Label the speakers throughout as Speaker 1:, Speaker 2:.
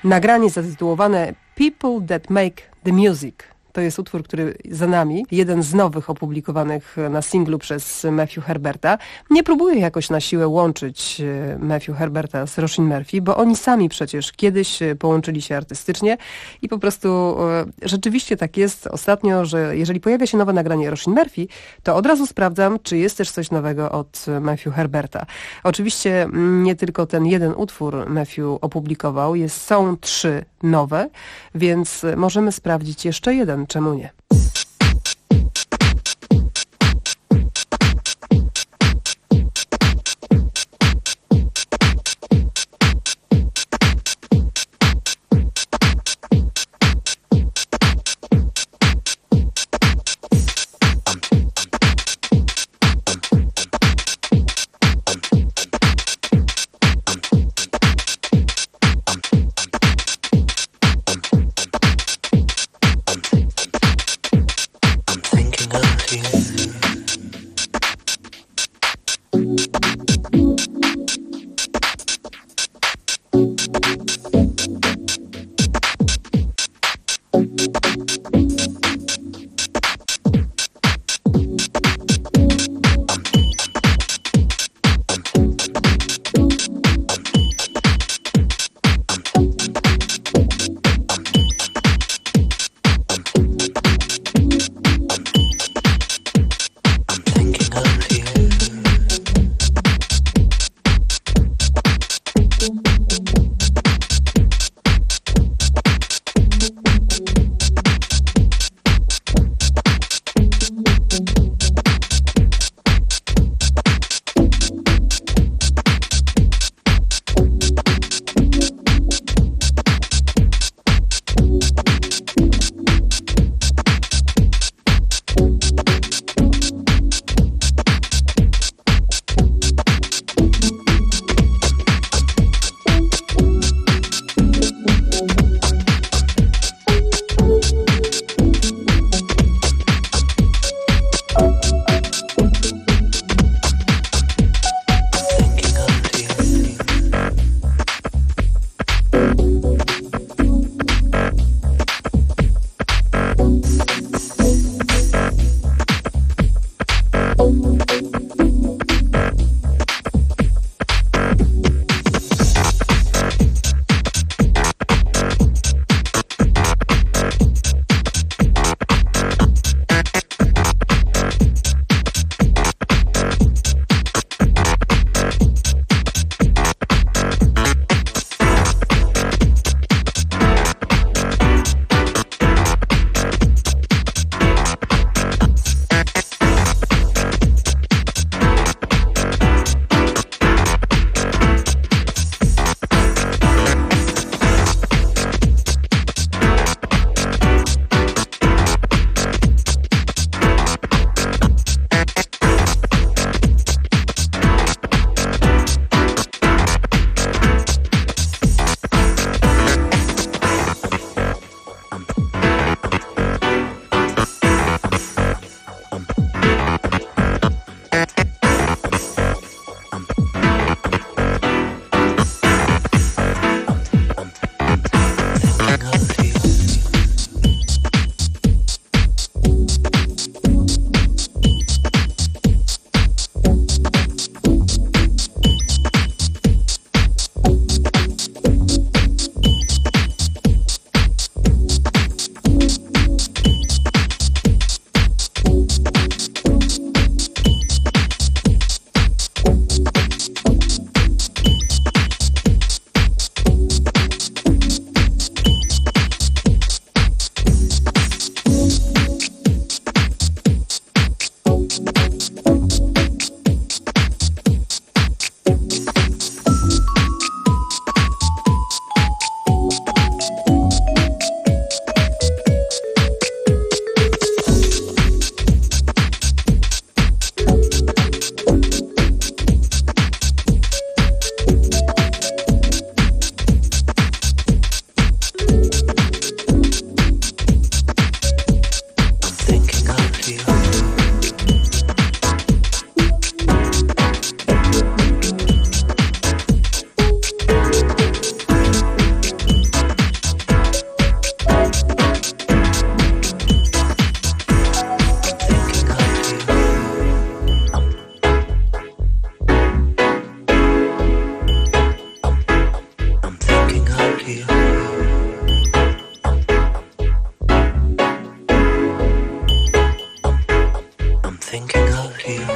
Speaker 1: nagranie zatytułowane People That Make the Music. To jest utwór, który za nami, jeden z nowych opublikowanych na singlu przez Matthew Herberta. Nie próbuję jakoś na siłę łączyć Matthew Herberta z Roisin Murphy, bo oni sami przecież kiedyś połączyli się artystycznie i po prostu rzeczywiście tak jest ostatnio, że jeżeli pojawia się nowe nagranie Roisin Murphy, to od razu sprawdzam, czy jest też coś nowego od Matthew Herberta. Oczywiście nie tylko ten jeden utwór Matthew opublikował, są 3 nowe, więc możemy sprawdzić jeszcze jeden. Czemu nie?
Speaker 2: thinking of you.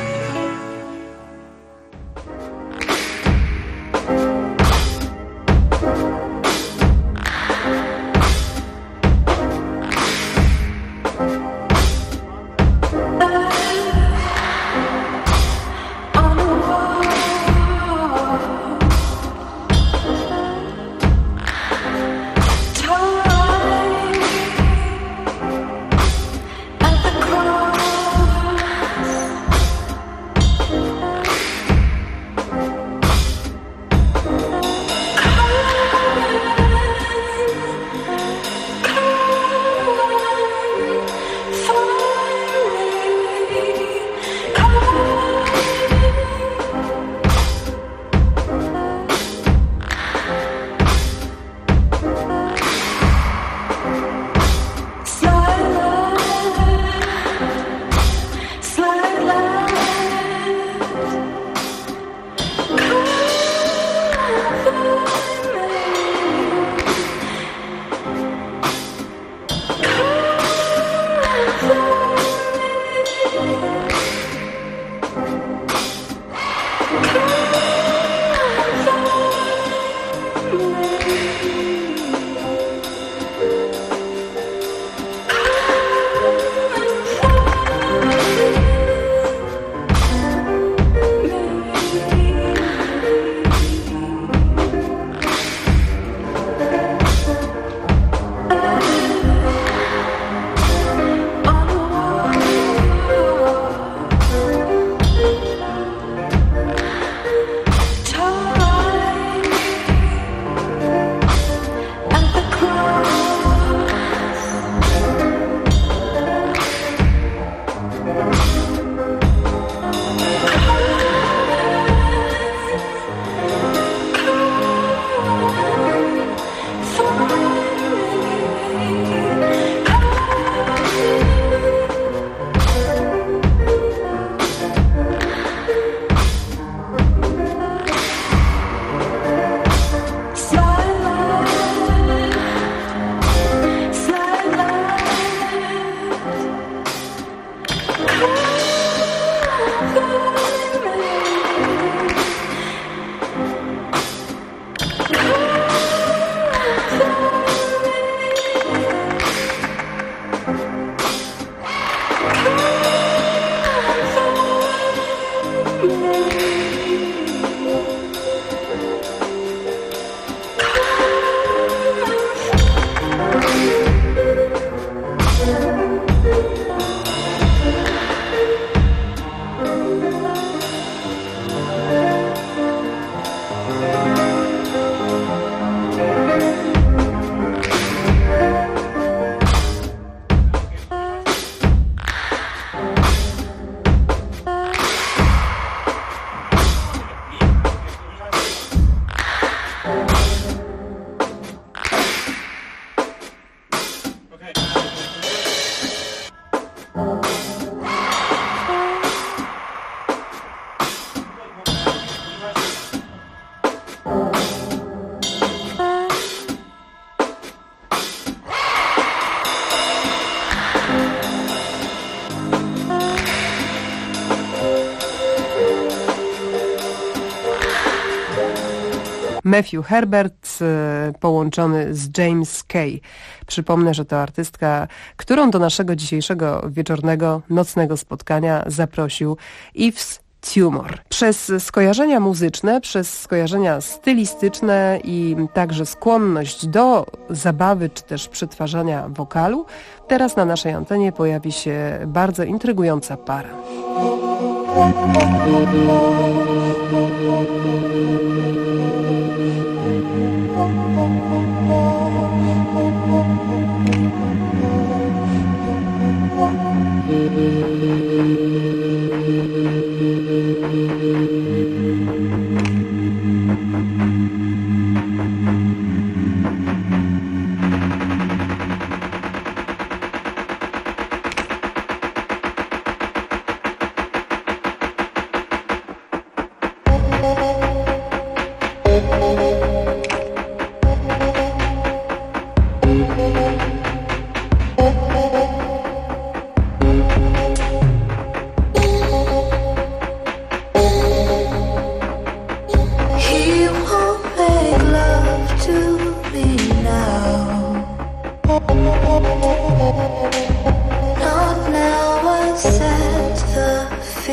Speaker 1: Matthew Herbert połączony z James Kay. Przypomnę, że to artystka, którą do naszego dzisiejszego wieczornego, nocnego spotkania zaprosił Yves Tumor. Przez skojarzenia muzyczne, przez skojarzenia stylistyczne i także skłonność do zabawy czy też przetwarzania wokalu, teraz na naszej antenie pojawi się bardzo intrygująca para.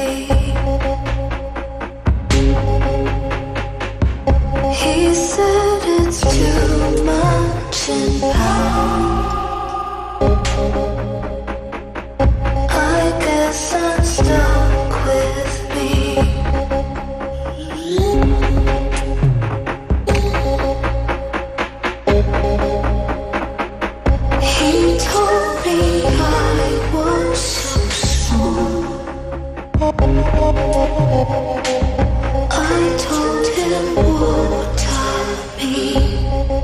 Speaker 2: He said it's too much in pound. I guess I'm stuck with me. He told me I was so small. I told him what me.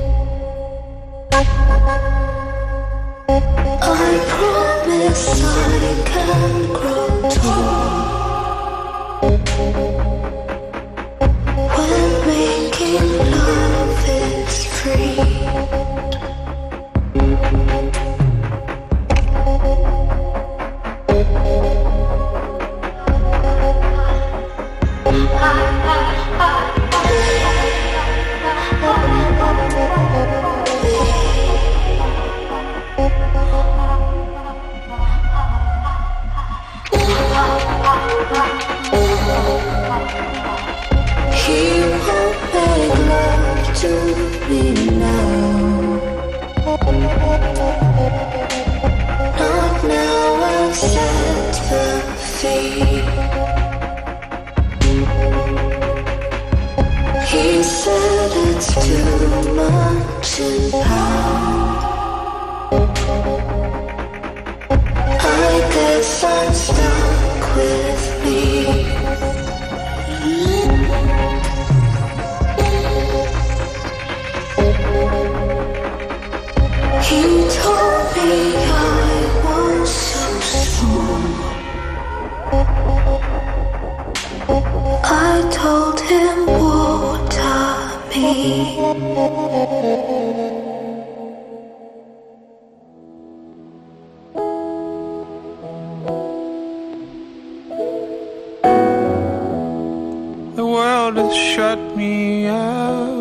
Speaker 2: I promise I can grow tall when making love is free. He won't make love to me now. Not now, I've set them free. He said it's too much in pound. I guess I'm stuck with me. He told me I was so small. I told him water me.
Speaker 3: The world has shut me out.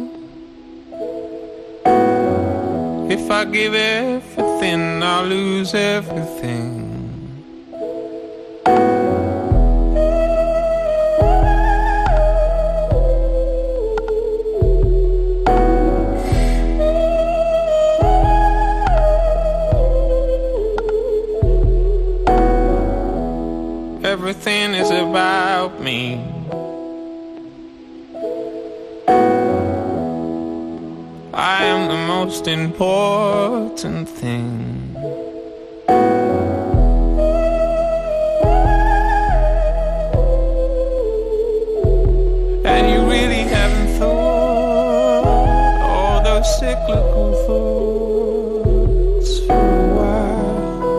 Speaker 3: If I give everything, I'll lose everything. Everything is about me. I am the most important thing. And you really haven't thought all those cyclical thoughts for a while.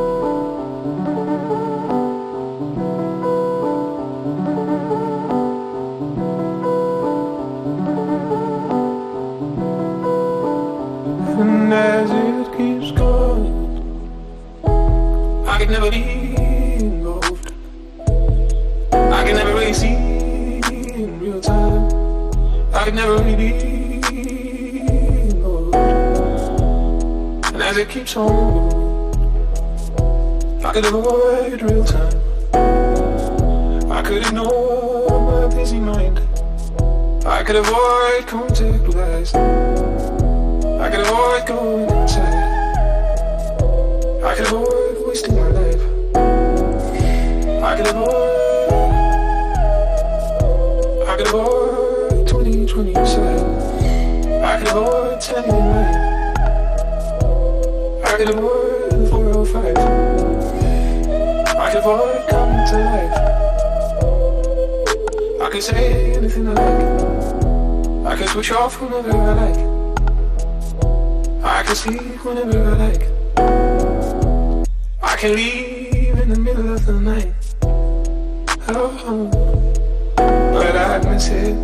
Speaker 3: And as it keeps going, I can never be involved. I can never really see in real time. I can never really be involved. And as it keeps on going, I could avoid real time. I could ignore my busy mind. I could avoid contact with eyes. I could avoid going inside. I could avoid wasting my life. I could avoid 2020 inside. I could avoid telling you right. I could avoid the 405. I could avoid coming to life. I could say anything I like. I could switch off whenever I like. I can sleep whenever I like. I can leave in the middle of the night. Oh, but I miss it.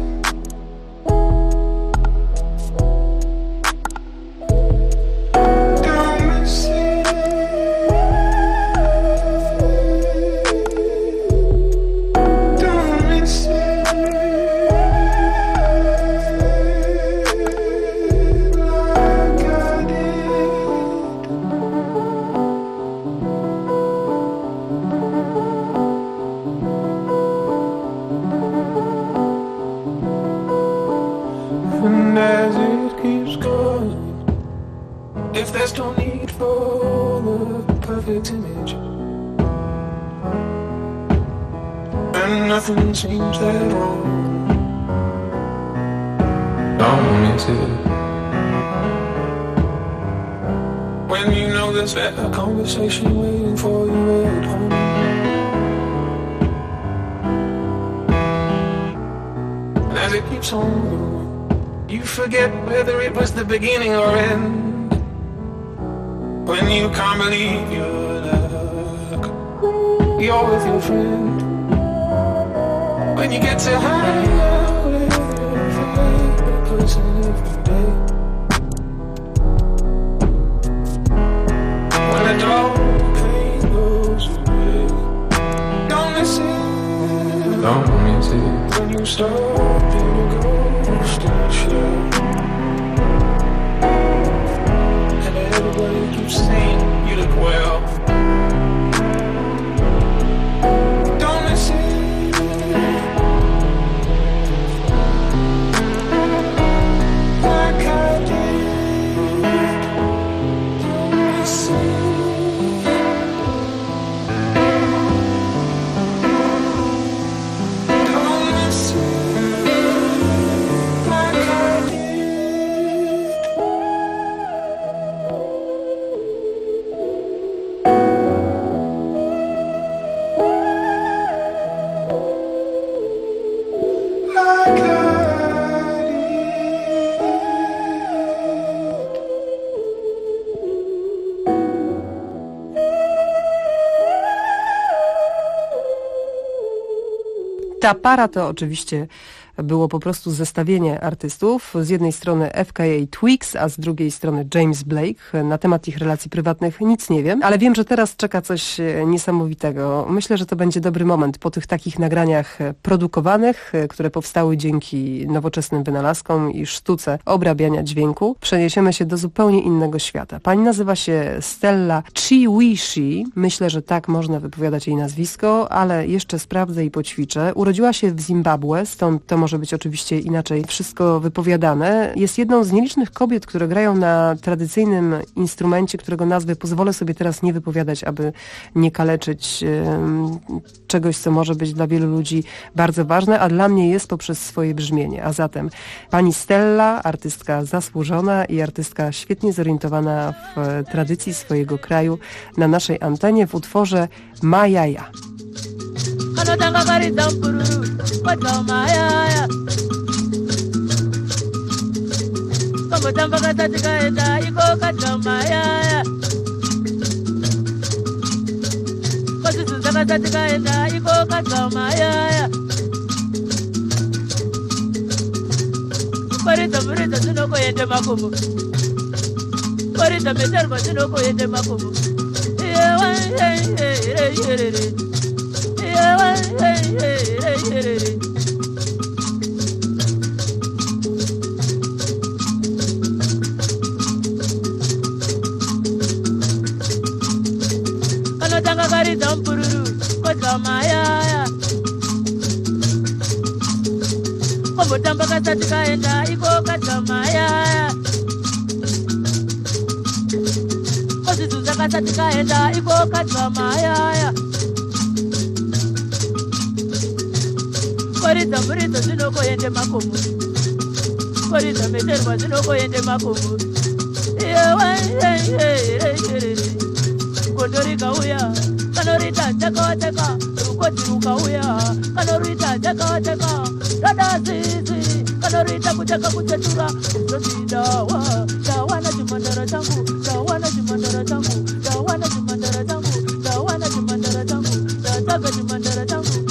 Speaker 3: Don't miss it. Don't miss it. if there's no need for a perfect image, and nothing seems that wrong, don't miss it. When you know there's a conversation waiting for you at home, and as it keeps on going, you forget whether it was the beginning or end. When you can't believe your luck, you're with your friend. When you get to hang out with your favorite person every day, when the dull pain goes away, don't miss it, don't miss it. When you stop being a ghost in the shell, and everybody keeps saying you look well, don't miss it.
Speaker 1: Ta para to oczywiście było po prostu zestawienie artystów. Z jednej strony FKA Twigs, a z drugiej strony James Blake. Na temat ich relacji prywatnych nic nie wiem, ale wiem, że teraz czeka coś niesamowitego. Myślę, że to będzie dobry moment po tych takich nagraniach produkowanych, które powstały dzięki nowoczesnym wynalazkom i sztuce obrabiania dźwięku. Przeniesiemy się do zupełnie innego świata. Pani nazywa się Stella Chiwishi. Myślę, że tak można wypowiadać jej nazwisko, ale jeszcze sprawdzę i poćwiczę. Urodziła się w Zimbabwe, stąd to może być oczywiście inaczej wszystko wypowiadane. Jest jedną z nielicznych kobiet, które grają na tradycyjnym instrumencie, którego nazwy pozwolę sobie teraz nie wypowiadać, aby nie kaleczyć czegoś, co może być dla wielu ludzi bardzo ważne, a dla mnie jest poprzez swoje brzmienie. A zatem pani Stella, artystka zasłużona i artystka świetnie zorientowana w tradycji swojego kraju, na naszej antenie w utworze Majaja.
Speaker 4: Kanotanga kari dampuru, wata mayaya. Komo tamba katati kaenda, iko kata mayaya. Kosusunza katati kaenda, iko kata mayaya. Korita murita sunoko yende makumu. Korita meterma sunoko yende makumu. Yewa, ye. Kanotanga kari dampururu, kota mayaya. Komo tamba katati kaenda, iko kata mayaya. Kosusunza katati kaenda, iko kata mayaya. Korita murita zinoko yende makumu. Korita meterwa zinoko yende makumu. Yewa, ye. Kondorika uya, kanorita teka, rukoti ukauya, kanorita teka, dada zizi, kanorita kutetura, dawa na chimandara changu, dawa na chimandara changu, dawa na chimandara changu, dawa na chimandara changu, dataka chimandara changu.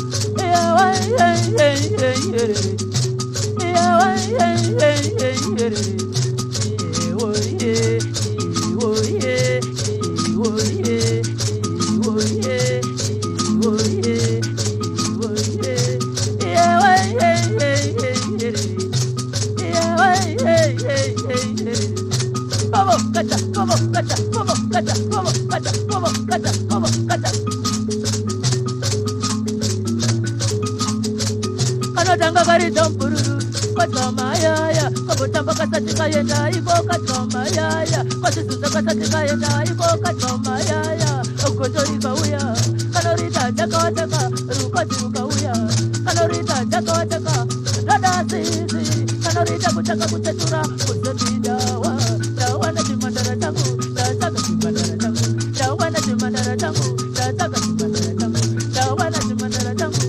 Speaker 4: Kanotanga kari dampururu, kadzama yaya kabotamba kasati kaenda iko kadzama yaya kwasizuza kasati kaenda iko kadzama yaya gozo ikauya kanorita jakawataka rukwadzi rukauya kanorita jakawataka dadasizi kanorita kutaka kutetura kuzoti dawana chimandara changu dataka chimandara changu dawana chimandara changu dataka chimandara changu dawana chimandara changu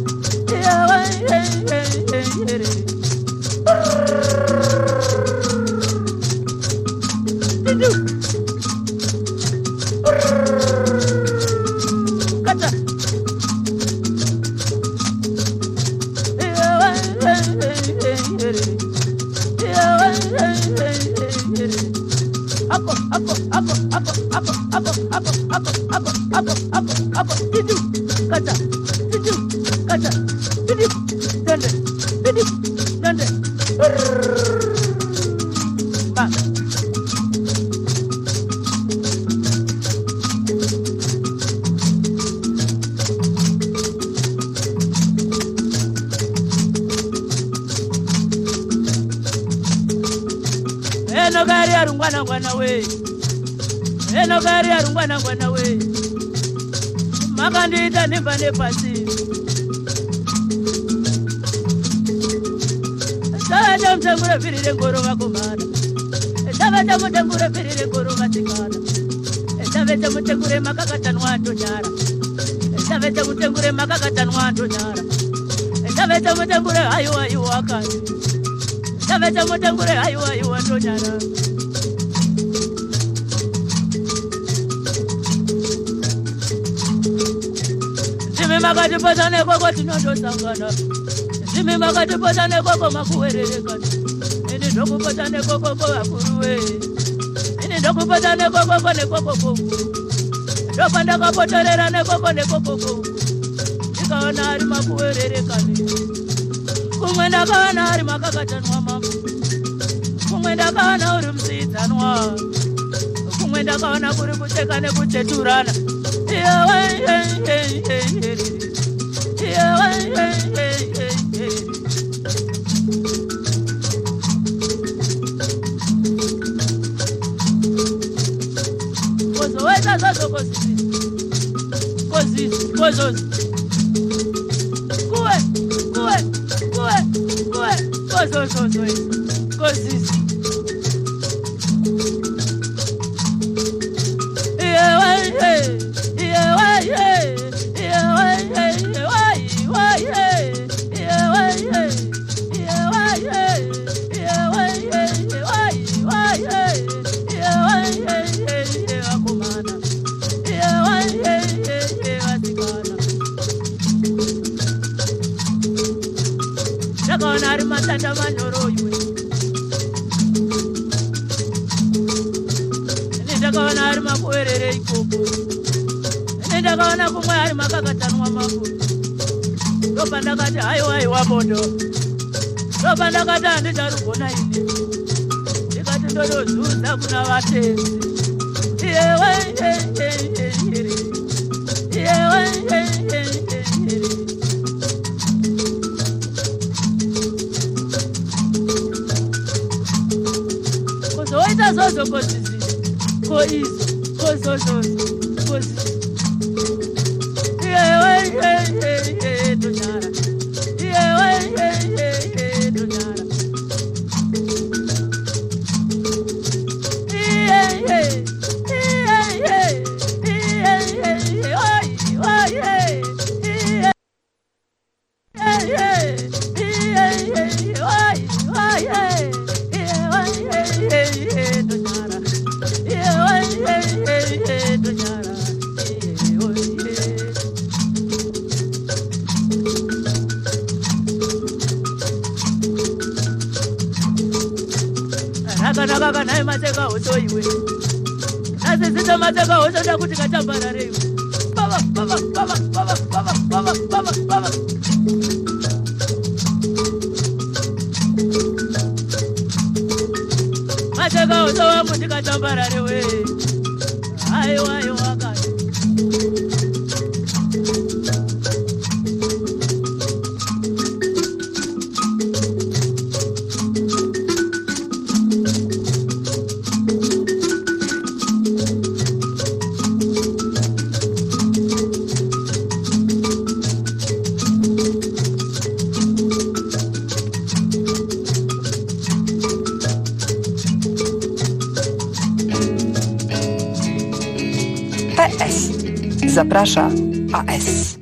Speaker 4: Enogari arungwana ngwana we Enogari arungwana ngwana we Makandita nimba nepasi Saja mtengure virire ngoro vakomana Saja mtengure virire ngoro vatikana Saja mtengure makakatanwa ndonyara Saja mtengure makakatanwa ndonyara Saja mtengure ayo akani Saja mtengure ayo ndonyara Zimi makati pozane koko tinondo sangana Zimi makati pozane koko makuwerere kani Ini ndoku pozane koko kwa kuruwe Ini ndoku pozane koko kone koko koko Ndopanda kapotorera ne koko koko Ikaona hari makuwerere kani Kumwenda kaona hari makakatanwa mamu Kumwenda kaona uri msidzanwa Kumwenda kaona kuri kucheka nekucheturana Kozoeta zozo kozizi kuwe kozozo kozizi Nari matanda manyoro iwe Nindakaona hari makuwerere ikoko Nindakaona kumwe hari makakatanwa makuru Ndopandakati haiwa bondo Ndopandakati handidarugona ini Ndikati ndodozuza kuna vatenzi Zozo kozizi kozozo kozizi donyara donyara Naga nae mateka hoto iwe Nase sita mateka hoto da kuti katambara reiwe Baba Mateka hoto wa kuti katambara reiwe Ayo wakani
Speaker 1: Zaprasza AS.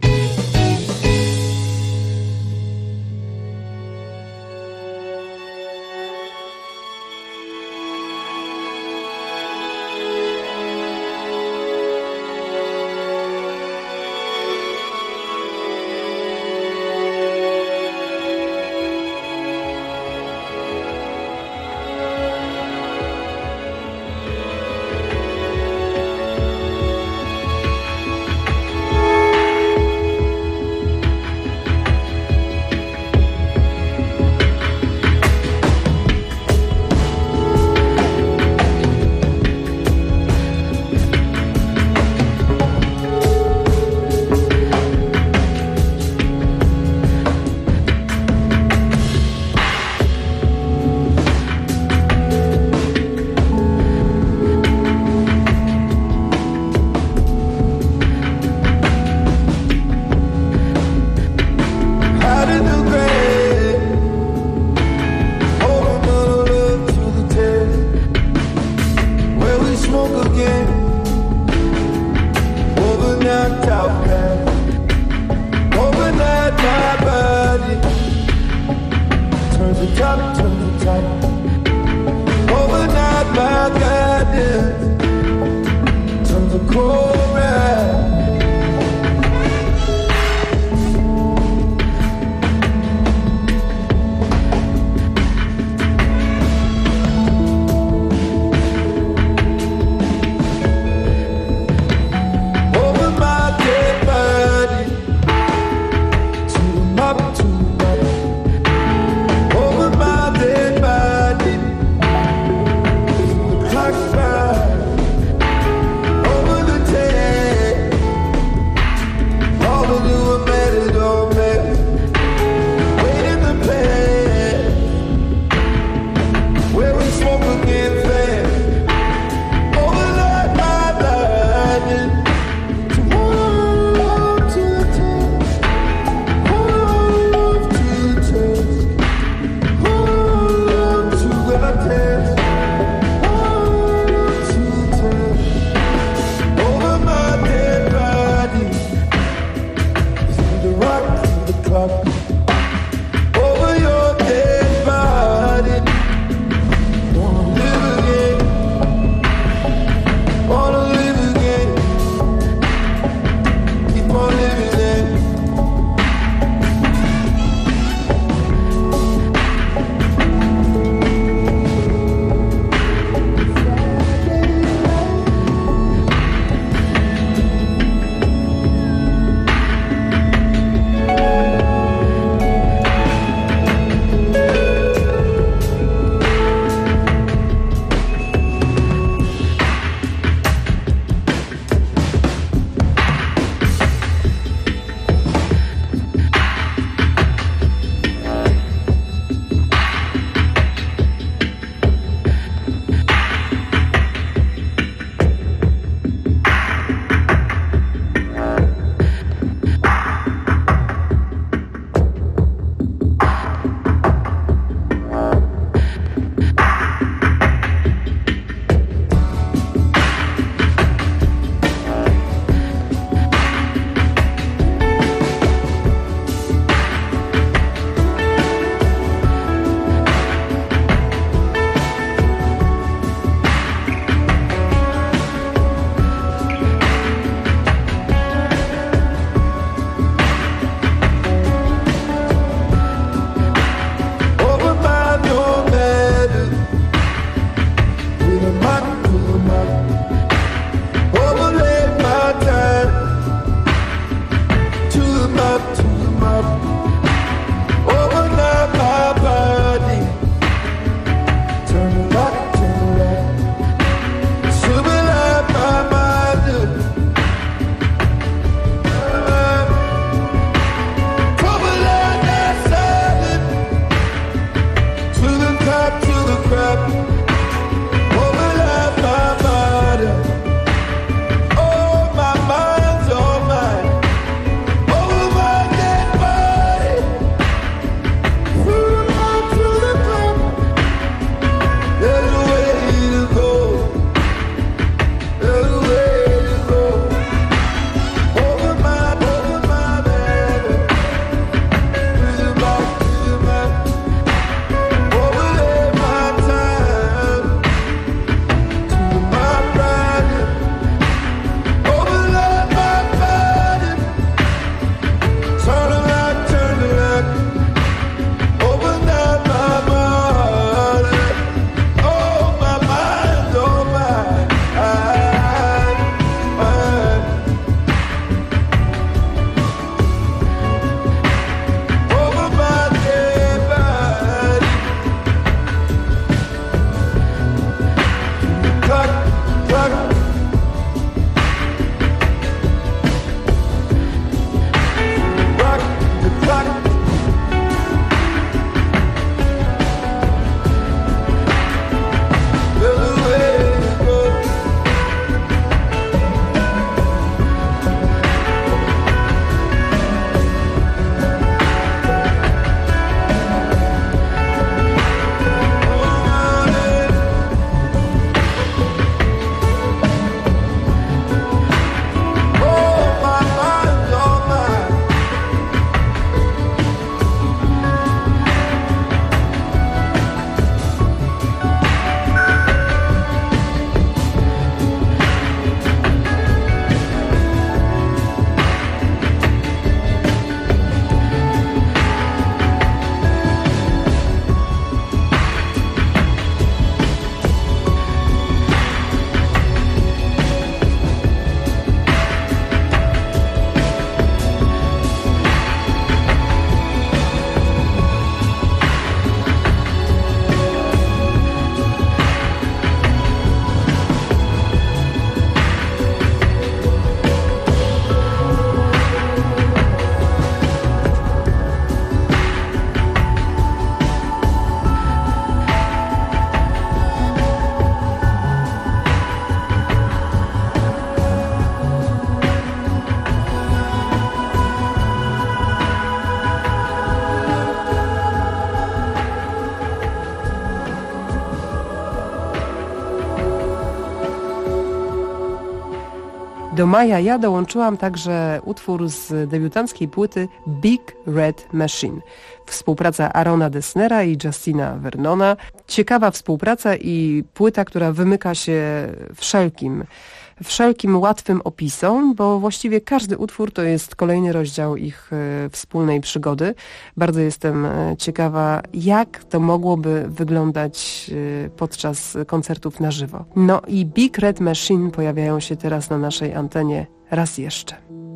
Speaker 1: Do Maja ja dołączyłam także utwór z debiutanckiej płyty Big Red Machine. Współpraca Aarona Dessnera i Justina Vernona. Ciekawa współpraca i płyta, która wymyka się wszelkim łatwym opisom, bo właściwie każdy utwór to jest kolejny rozdział ich wspólnej przygody. Bardzo jestem ciekawa, jak to mogłoby wyglądać podczas koncertów na żywo. No i Big Red Machine pojawiają się teraz na naszej antenie raz jeszcze.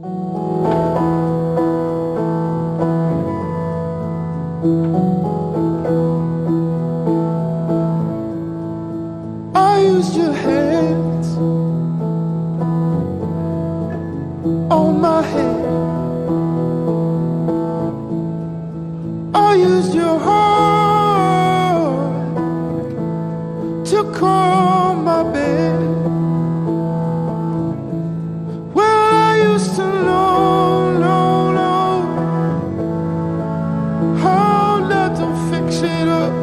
Speaker 3: I used your hands on my head. I used your heart to calm my bed. Well, I used to know how not to fix it up.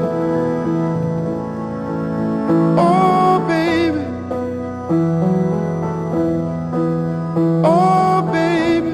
Speaker 3: Oh, baby. Oh, baby.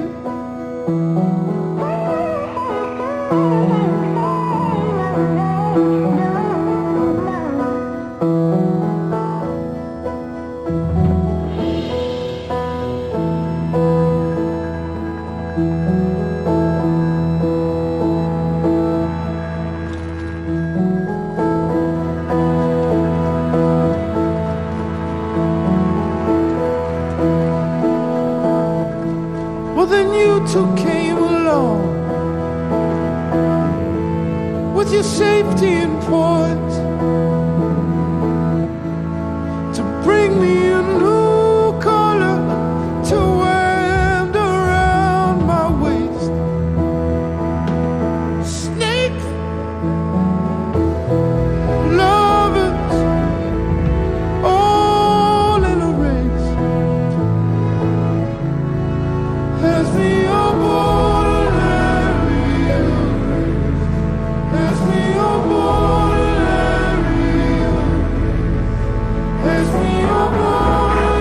Speaker 3: Well, then you two came along with your safety in port to bring me a new color to wind around my waist. Snakes, lovers, all in a race. Pass me your borderline, pass me your borderline, pass me your borderline.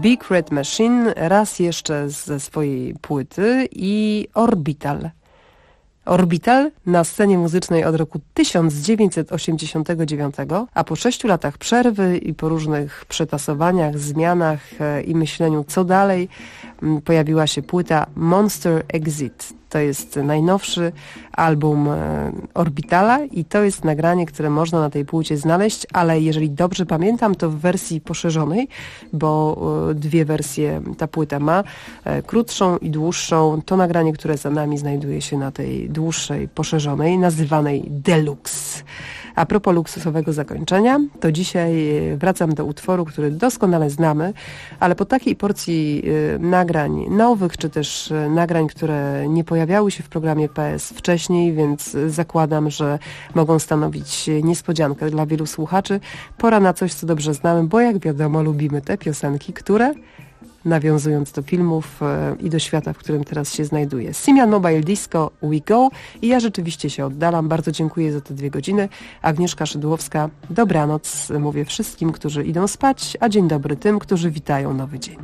Speaker 1: Big Red Machine, raz jeszcze ze swojej płyty i Orbital. Orbital na scenie muzycznej od roku 1989, a po 6 latach przerwy i po różnych przetasowaniach, zmianach i myśleniu co dalej, pojawiła się płyta Monster Exit. To jest najnowszy album Orbitala i to jest nagranie, które można na tej płycie znaleźć, ale jeżeli dobrze pamiętam, to w wersji poszerzonej, bo dwie wersje ta płyta ma, krótszą i dłuższą. To nagranie, które za nami znajduje się na tej dłuższej, poszerzonej, nazywanej Deluxe. A propos luksusowego zakończenia, to dzisiaj wracam do utworu, który doskonale znamy, ale po takiej porcji nagrań nowych, czy też nagrań, które nie pojawiały się w programie PS wcześniej, więc zakładam, że mogą stanowić niespodziankę dla wielu słuchaczy. Pora na coś, co dobrze znamy, bo jak wiadomo, lubimy te piosenki, które, nawiązując do filmów i do świata, w którym teraz się znajduję. Simian Mobile Disco, We Go i ja rzeczywiście się oddalam. Bardzo dziękuję za te 2 godziny. Agnieszka Szydłowska, dobranoc mówię wszystkim, którzy idą spać, a dzień dobry tym, którzy witają nowy dzień.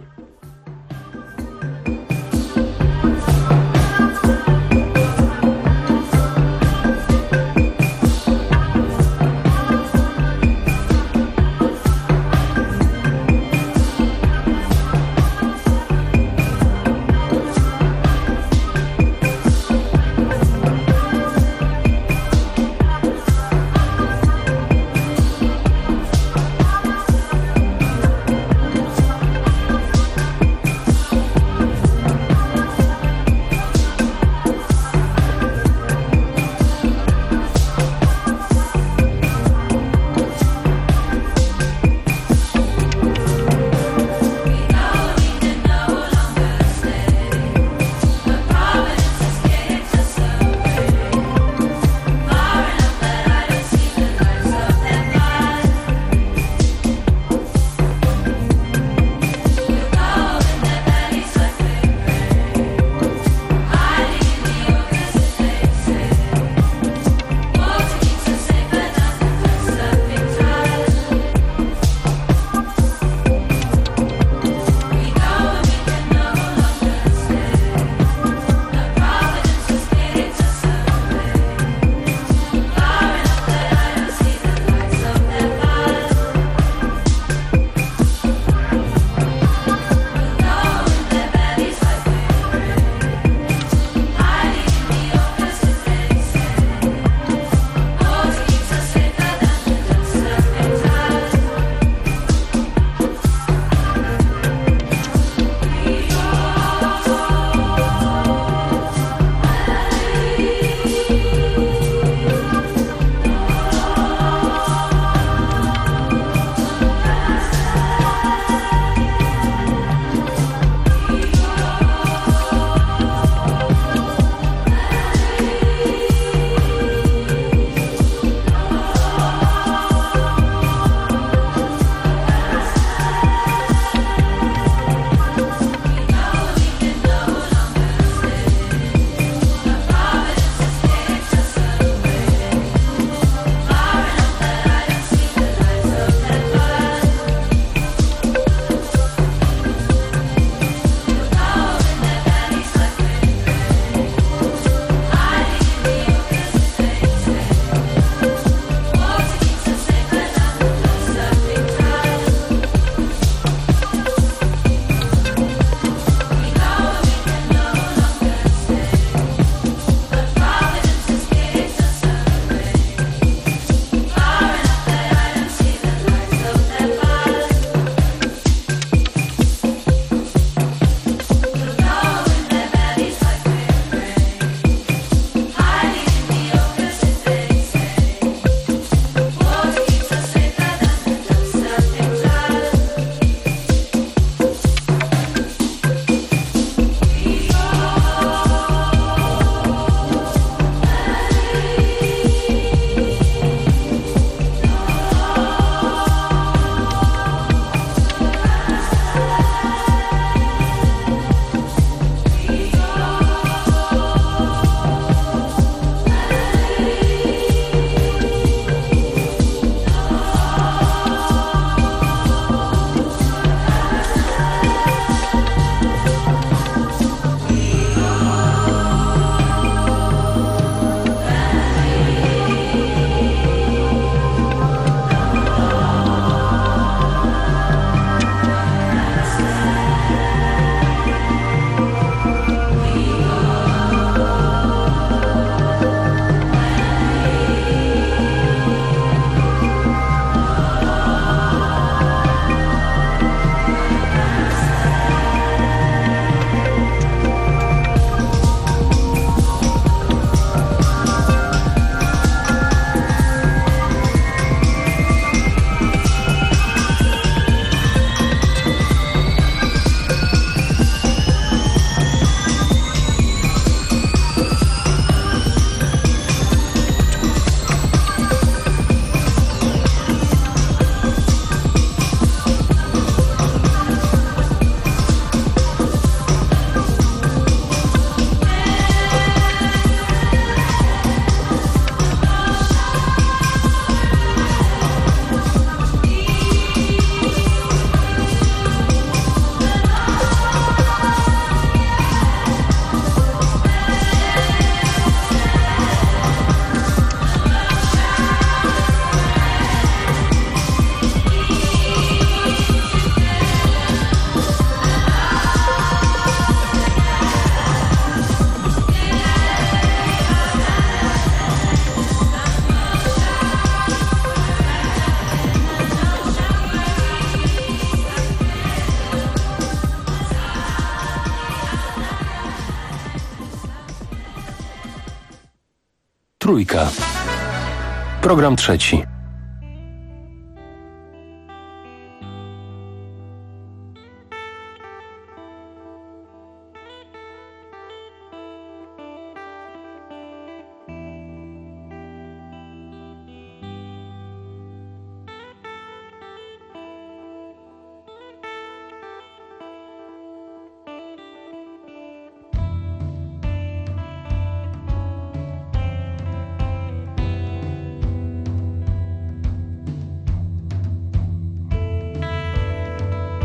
Speaker 5: Trójka. Program trzeci.